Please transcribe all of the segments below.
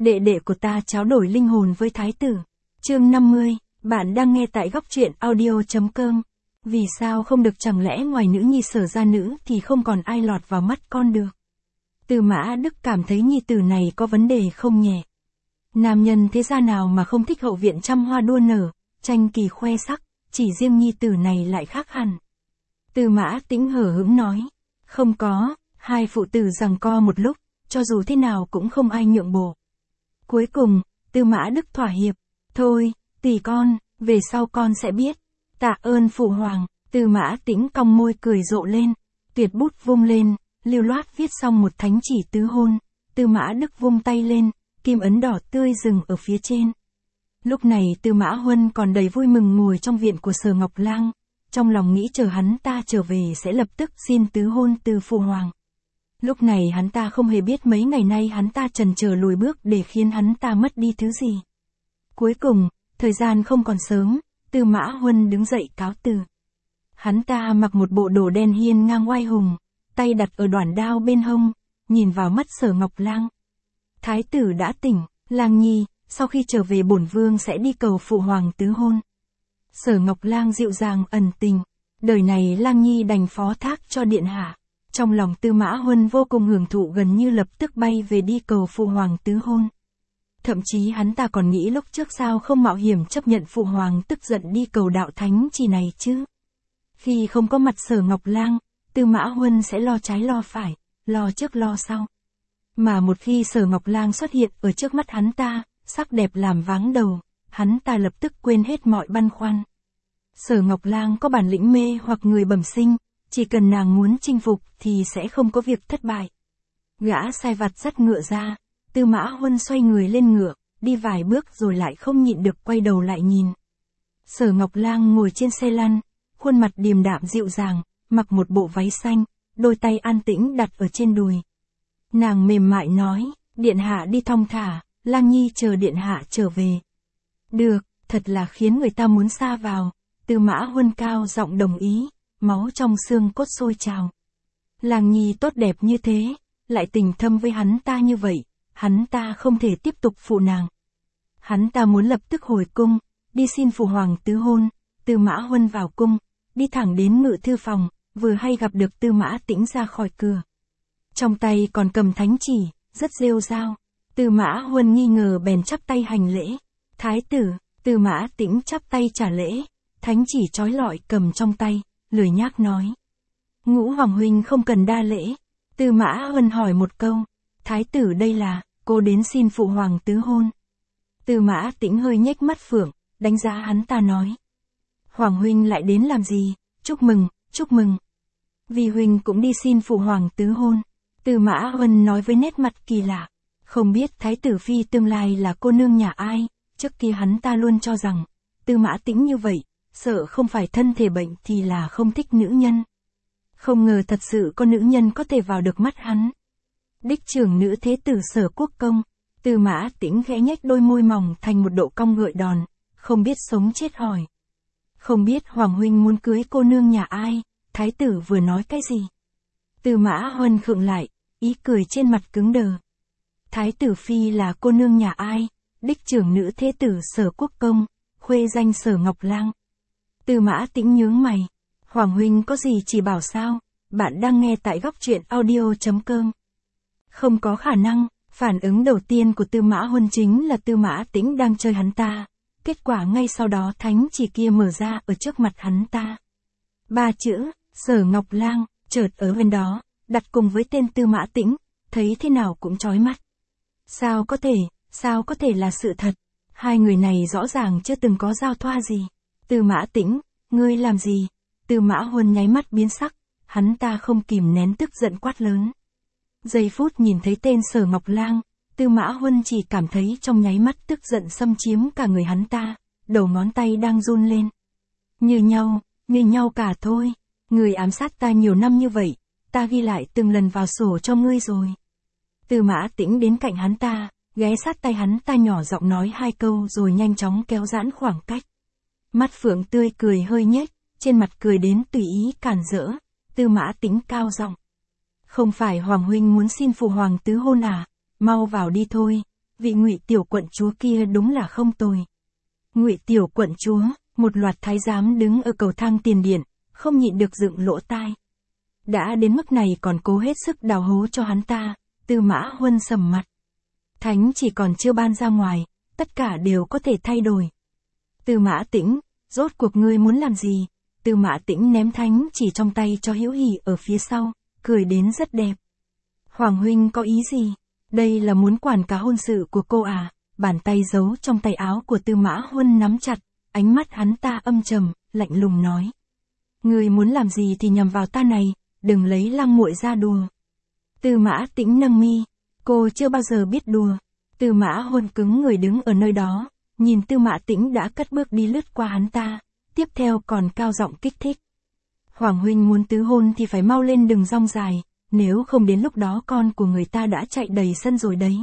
đệ đệ của ta tráo đổi linh hồn với thái tử. Chương 50, bạn đang nghe tại góc truyện audio.com. Vì sao không được, chẳng lẽ ngoài nữ nhi Sở gia nữ thì không còn ai lọt vào mắt con được? Tư Mã Đức cảm thấy nhi tử này có vấn đề không nhẹ. Nam nhân thế gia nào mà không thích hậu viện trăm hoa đua nở, tranh kỳ khoe sắc, chỉ riêng nhi tử này lại khác hẳn. Tư Mã Tĩnh hở hững nói, không có, hai phụ tử giằng co một lúc, cho dù thế nào cũng không ai nhượng bộ. Cuối cùng, Tư Mã Đức thỏa hiệp, thôi, tỷ con, về sau con sẽ biết. Tạ ơn phụ hoàng. Tư Mã Tĩnh cong môi cười rộ lên, tuyệt bút vung lên, lưu loát viết xong một thánh chỉ tứ hôn. Tư Mã Đức vung tay lên, kim ấn đỏ tươi dừng ở phía trên. Lúc này Tư Mã Huân còn đầy vui mừng ngồi trong viện của Sở Ngọc Lang, trong lòng nghĩ chờ hắn ta trở về sẽ lập tức xin tứ hôn từ phụ hoàng. Lúc này hắn ta không hề biết mấy ngày nay hắn ta chần chờ lùi bước để khiến hắn ta mất đi thứ gì. Cuối cùng, thời gian không còn sớm, Tư Mã Huân đứng dậy cáo từ. Hắn ta mặc một bộ đồ đen hiên ngang oai hùng, tay đặt ở đoản đao bên hông, nhìn vào mắt Sở Ngọc Lang. Thái tử đã tỉnh, Lang nhi, sau khi trở về bổn vương sẽ đi cầu phụ hoàng tứ hôn. Sở Ngọc Lang dịu dàng ẩn tình, đời này Lang nhi đành phó thác cho điện hạ. Trong lòng Tư Mã Huân vô cùng hưởng thụ, gần như lập tức bay về đi cầu phụ hoàng tứ hôn. Thậm chí hắn ta còn nghĩ lúc trước sao không mạo hiểm chấp nhận phụ hoàng tức giận đi cầu đạo thánh chỉ này chứ. Khi không có mặt Sở Ngọc Lang, Tư Mã Huân sẽ lo trái lo phải, lo trước lo sau. Mà một khi Sở Ngọc Lang xuất hiện ở trước mắt hắn ta, sắc đẹp làm váng đầu, hắn ta lập tức quên hết mọi băn khoăn. Sở Ngọc Lang có bản lĩnh mê hoặc người bẩm sinh, chỉ cần nàng muốn chinh phục thì sẽ không có việc thất bại. Gã sai vặt dắt ngựa ra, Tư Mã Huân xoay người lên ngựa, đi vài bước rồi lại không nhịn được quay đầu lại nhìn. Sở Ngọc Lang ngồi trên xe lăn, khuôn mặt điềm đạm dịu dàng, mặc một bộ váy xanh, đôi tay an tĩnh đặt ở trên đùi. Nàng mềm mại nói, điện hạ đi thong thả, Lang nhi chờ điện hạ trở về. Được, thật là khiến người ta muốn sa vào. Tư Mã Huân cao giọng đồng ý, máu trong xương cốt sôi trào. Lang nhi tốt đẹp như thế, lại tình thâm với hắn ta như vậy, hắn ta không thể tiếp tục phụ nàng. Hắn ta muốn lập tức hồi cung, đi xin phụ hoàng tứ hôn. Tư Mã Huân vào cung, đi thẳng đến ngự thư phòng, vừa hay gặp được Tư Mã Tĩnh ra khỏi cửa. Trong tay còn cầm thánh chỉ, rất rêu rao. Tư Mã Huân nghi ngờ bèn chắp tay hành lễ. Thái tử. Tư Mã Tĩnh chắp tay trả lễ, thánh chỉ trói lọi cầm trong tay, lười nhác nói. Ngũ hoàng huynh không cần đa lễ. Tư Mã Huân hỏi một câu, thái tử đây là, cô đến xin phụ hoàng tứ hôn. Tư Mã Tĩnh hơi nhếch mắt phượng, đánh giá hắn ta nói. Hoàng huynh lại đến làm gì? Chúc mừng, chúc mừng. Vì huynh cũng đi xin phụ hoàng tứ hôn. Tư Mã Huân nói với nét mặt kỳ lạ. Không biết thái tử phi tương lai là cô nương nhà ai, trước kia hắn ta luôn cho rằng, Tư Mã Tĩnh như vậy, sợ không phải thân thể bệnh thì là không thích nữ nhân. Không ngờ thật sự có nữ nhân có thể vào được mắt hắn. Đích trưởng nữ thế tử Sở Quốc công. Tư Mã Tĩnh khẽ nhếch đôi môi mỏng thành một độ cong gợi đòn, không biết sống chết hỏi. Không biết hoàng huynh muốn cưới cô nương nhà ai, thái tử vừa nói cái gì? Tư Mã Huân khựng lại, ý cười trên mặt cứng đờ. Thái tử phi là cô nương nhà ai? Đích trưởng nữ thế tử Sở Quốc công, khuê danh Sở Ngọc Lang. Tư Mã Tĩnh nhướng mày. Hoàng huynh có gì chỉ bảo sao? Bạn đang nghe tại góc truyện audio.com. Không có khả năng. Phản ứng đầu tiên của Tư Mã Huân chính là Tư Mã Tĩnh đang chơi hắn ta. Kết quả ngay sau đó thánh chỉ kia mở ra ở trước mặt hắn ta. 3 chữ, Sở Ngọc Lang, chợt ở bên đó, đặt cùng với tên Tư Mã Tĩnh, thấy thế nào cũng chói mắt. Sao có thể là sự thật? Hai người này rõ ràng chưa từng có giao thoa gì. Tư Mã Tĩnh, ngươi làm gì? Tư Mã Huân nháy mắt biến sắc, hắn ta không kìm nén tức giận quát lớn. Giây phút nhìn thấy tên Sở Ngọc Lang, Tư Mã Huân chỉ cảm thấy trong nháy mắt tức giận xâm chiếm cả người hắn ta, đầu ngón tay đang run lên. Như nhau cả thôi, người ám sát ta nhiều năm như vậy, ta ghi lại từng lần vào sổ cho ngươi rồi. Tư Mã Tĩnh đến cạnh hắn ta, ghé sát tay hắn ta nhỏ giọng nói 2 câu rồi nhanh chóng kéo giãn khoảng cách. Mắt phượng tươi cười hơi nhếch, trên mặt cười đến tùy ý cản rỡ. Tư Mã Tĩnh cao giọng. Không phải hoàng huynh muốn xin phụ hoàng tứ hôn à? Mau vào đi thôi, vị Ngụy tiểu quận chúa kia đúng là không tồi. Ngụy tiểu quận chúa, một loạt thái giám đứng ở cầu thang tiền điện, không nhịn được dựng lỗ tai. Đã đến mức này còn cố hết sức đào hố cho hắn ta, Tư Mã Huân sầm mặt. Thánh chỉ còn chưa ban ra ngoài, tất cả đều có thể thay đổi. Tư Mã Tĩnh, rốt cuộc ngươi muốn làm gì? Tư Mã Tĩnh ném thánh chỉ trong tay cho Hữu Hỉ ở phía sau, cười đến rất đẹp. Hoàng huynh có ý gì? Đây là muốn quản cả hôn sự của cô à? Bàn tay giấu trong tay áo của Tư Mã Huân nắm chặt, ánh mắt hắn ta âm trầm, lạnh lùng nói. Ngươi muốn làm gì thì nhằm vào ta này, đừng lấy Lăng muội ra đùa. Tư Mã Tĩnh nâng mi, cô chưa bao giờ biết đùa. Tư Mã Huân cứng người đứng ở nơi đó, nhìn Tư Mã Tĩnh đã cất bước đi lướt qua hắn ta, tiếp theo còn cao giọng kích thích. Hoàng huynh muốn tứ hôn thì phải mau lên đừng rong dài, nếu không đến lúc đó con của người ta đã chạy đầy sân rồi đấy.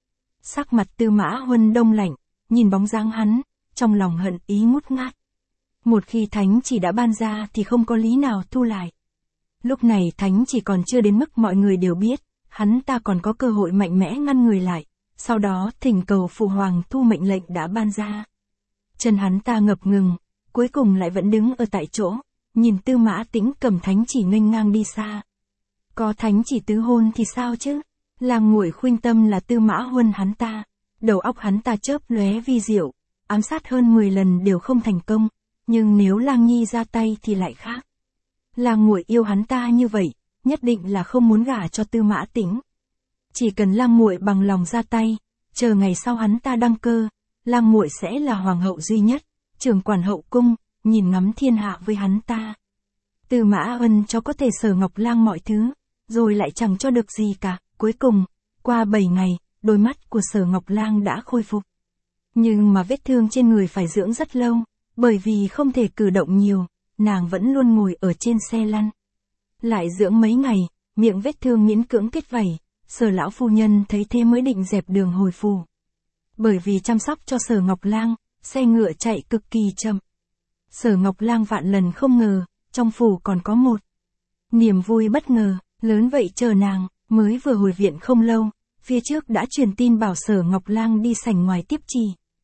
Sắc mặt Tư Mã Huân đông lạnh, nhìn bóng dáng hắn, trong lòng hận ý ngút ngát. Một khi thánh chỉ đã ban ra thì không có lý nào thu lại. Lúc này thánh chỉ còn chưa đến mức mọi người đều biết, hắn ta còn có cơ hội mạnh mẽ ngăn người lại, sau đó thỉnh cầu phụ hoàng thu mệnh lệnh đã ban ra. Chân hắn ta ngập ngừng, cuối cùng lại vẫn đứng ở tại chỗ, nhìn Tư Mã Tĩnh cầm thánh chỉ nghênh ngang đi xa. Có thánh chỉ tứ hôn thì sao chứ? Làng nguội khuynh tâm là Tư Mã Huân hắn ta, đầu óc hắn ta chớp lóe vi diệu, ám sát hơn 10 lần đều không thành công, nhưng nếu Lang Nhi ra tay thì lại khác. Làng nguội yêu hắn ta như vậy, nhất định là không muốn gả cho Tư Mã Tĩnh. Chỉ cần Lang muội bằng lòng ra tay, chờ ngày sau hắn ta đăng cơ, Lang muội sẽ là hoàng hậu duy nhất, trưởng quản hậu cung, nhìn ngắm thiên hạ với hắn ta. Tư Mã Ân cho có thể Sở Ngọc Lang mọi thứ, rồi lại chẳng cho được gì cả. Cuối cùng, qua 7 ngày, đôi mắt của Sở Ngọc Lang đã khôi phục. Nhưng mà vết thương trên người phải dưỡng rất lâu, bởi vì không thể cử động nhiều, nàng vẫn luôn ngồi ở trên xe lăn. Lại dưỡng mấy ngày, miệng vết thương miễn cưỡng kết vảy, Sở lão phu nhân thấy thế mới định dẹp đường hồi phủ. Bởi vì chăm sóc cho Sở Ngọc Lang, xe ngựa chạy cực kỳ chậm. Sở Ngọc Lang vạn lần không ngờ, trong phủ còn có một niềm vui bất ngờ, lớn vậy chờ nàng, mới vừa hồi viện không lâu, phía trước đã truyền tin bảo Sở Ngọc Lang đi sảnh ngoài tiếp chỉ.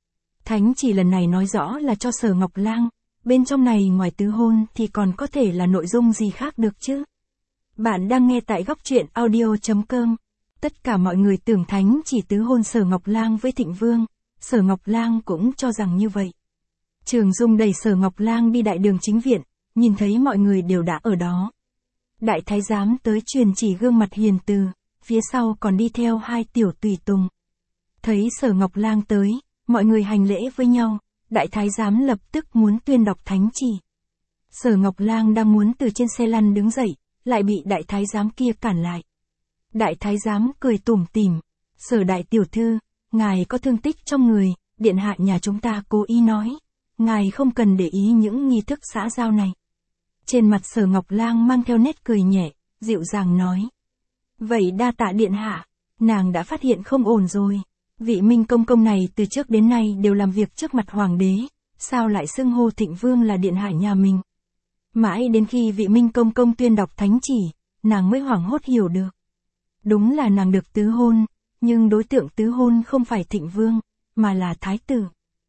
Thánh chỉ lần này nói rõ là cho Sở Ngọc Lang, bên trong này ngoài tứ hôn thì còn có thể là nội dung gì khác được chứ? Bạn đang nghe tại góc truyện audio.com. Tất cả mọi người tưởng thánh chỉ tứ hôn Sở Ngọc Lang với Thịnh Vương, Sở Ngọc Lang cũng cho rằng như vậy. Trường Dung đẩy Sở Ngọc Lang đi đại đường chính viện, nhìn thấy mọi người đều đã ở đó. Đại thái giám tới truyền chỉ gương mặt hiền từ, phía sau còn đi theo 2 tiểu tùy tùng. Thấy Sở Ngọc Lang tới, mọi người hành lễ với nhau, đại thái giám lập tức muốn tuyên đọc thánh chỉ. Sở Ngọc Lang đang muốn từ trên xe lăn đứng dậy, lại bị đại thái giám kia cản lại. Đại thái giám cười tủm tỉm, Sở đại tiểu thư, ngài có thương tích trong người, điện hạ nhà chúng ta cố ý nói, ngài không cần để ý những nghi thức xã giao này. Trên mặt Sở Ngọc Lang mang theo nét cười nhẹ, dịu dàng nói. Vậy đa tạ điện hạ, nàng đã phát hiện không ổn rồi. Vị Minh công công này từ trước đến nay đều làm việc trước mặt hoàng đế, sao lại xưng hô Thịnh Vương là điện hạ nhà mình. Mãi đến khi vị Minh công công tuyên đọc thánh chỉ, nàng mới hoảng hốt hiểu được. Đúng là nàng được tứ hôn, nhưng đối tượng tứ hôn không phải Thịnh Vương, mà là thái tử.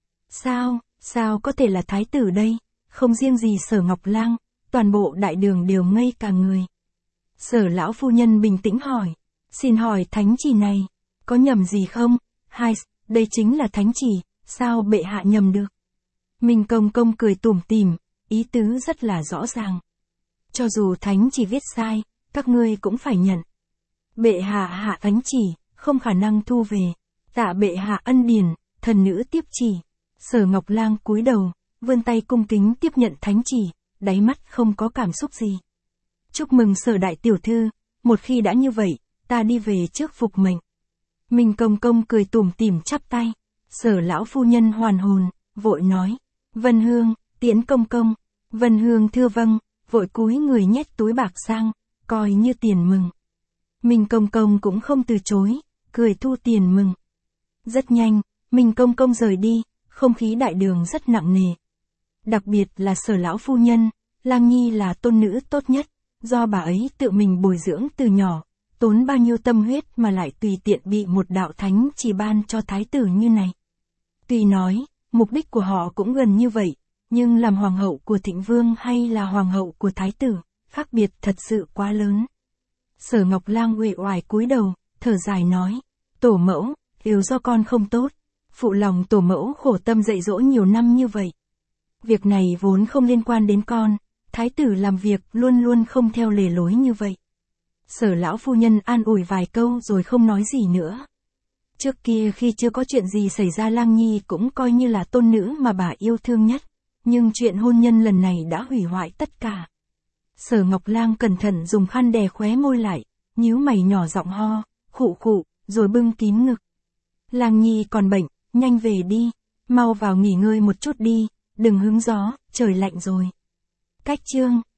Sao có thể là thái tử đây? Không riêng gì Sở Ngọc Lang, toàn bộ đại đường đều ngây cả người. Sở lão phu nhân bình tĩnh hỏi, xin hỏi thánh chỉ này, có nhầm gì không? Đây chính là thánh chỉ, sao bệ hạ nhầm được? Minh công công cười tủm tỉm, ý tứ rất là rõ ràng. Cho dù thánh chỉ viết sai, các ngươi cũng phải nhận. Bệ hạ hạ thánh chỉ, không khả năng thu về. Tạ bệ hạ ân điển, thần nữ tiếp chỉ. Sở Ngọc Lang cúi đầu, vươn tay cung kính tiếp nhận thánh chỉ, đáy mắt không có cảm xúc gì. Chúc mừng Sở đại tiểu thư, một khi đã như vậy, ta đi về trước phục mệnh. Minh công công cười tủm tỉm chắp tay. Sở lão phu nhân hoàn hồn, vội nói. Vân Hương, tiễn công công. Vân Hương thưa vâng, vội cúi người nhét túi bạc sang, coi như tiền mừng. Minh công công cũng không từ chối, cười thu tiền mừng. Rất nhanh, Minh công công rời đi, không khí đại đường rất nặng nề. Đặc biệt là Sở lão phu nhân, Lang Nhi là tôn nữ tốt nhất, do bà ấy tự mình bồi dưỡng từ nhỏ, tốn bao nhiêu tâm huyết mà lại tùy tiện bị một đạo thánh chỉ ban cho thái tử như này. Tuy nói, mục đích của họ cũng gần như vậy, nhưng làm hoàng hậu của Thịnh Vương hay là hoàng hậu của thái tử, khác biệt thật sự quá lớn. Sở Ngọc Lang uể oải cúi đầu, thở dài nói, tổ mẫu, đều do con không tốt, phụ lòng tổ mẫu khổ tâm dạy dỗ nhiều năm như vậy. Việc này vốn không liên quan đến con, thái tử làm việc luôn luôn không theo lề lối như vậy. Sở lão phu nhân an ủi vài câu rồi không nói gì nữa. Trước kia khi chưa có chuyện gì xảy ra Lang Nhi cũng coi như là tôn nữ mà bà yêu thương nhất, nhưng chuyện hôn nhân lần này đã hủy hoại tất cả. Sở Ngọc Lang cẩn thận dùng khăn đè khóe môi lại, nhíu mày nhỏ giọng ho, khụ khụ, rồi bưng kín ngực. Lang Nhi còn bệnh, nhanh về đi, mau vào nghỉ ngơi một chút đi, đừng hứng gió, trời lạnh rồi. Cách chương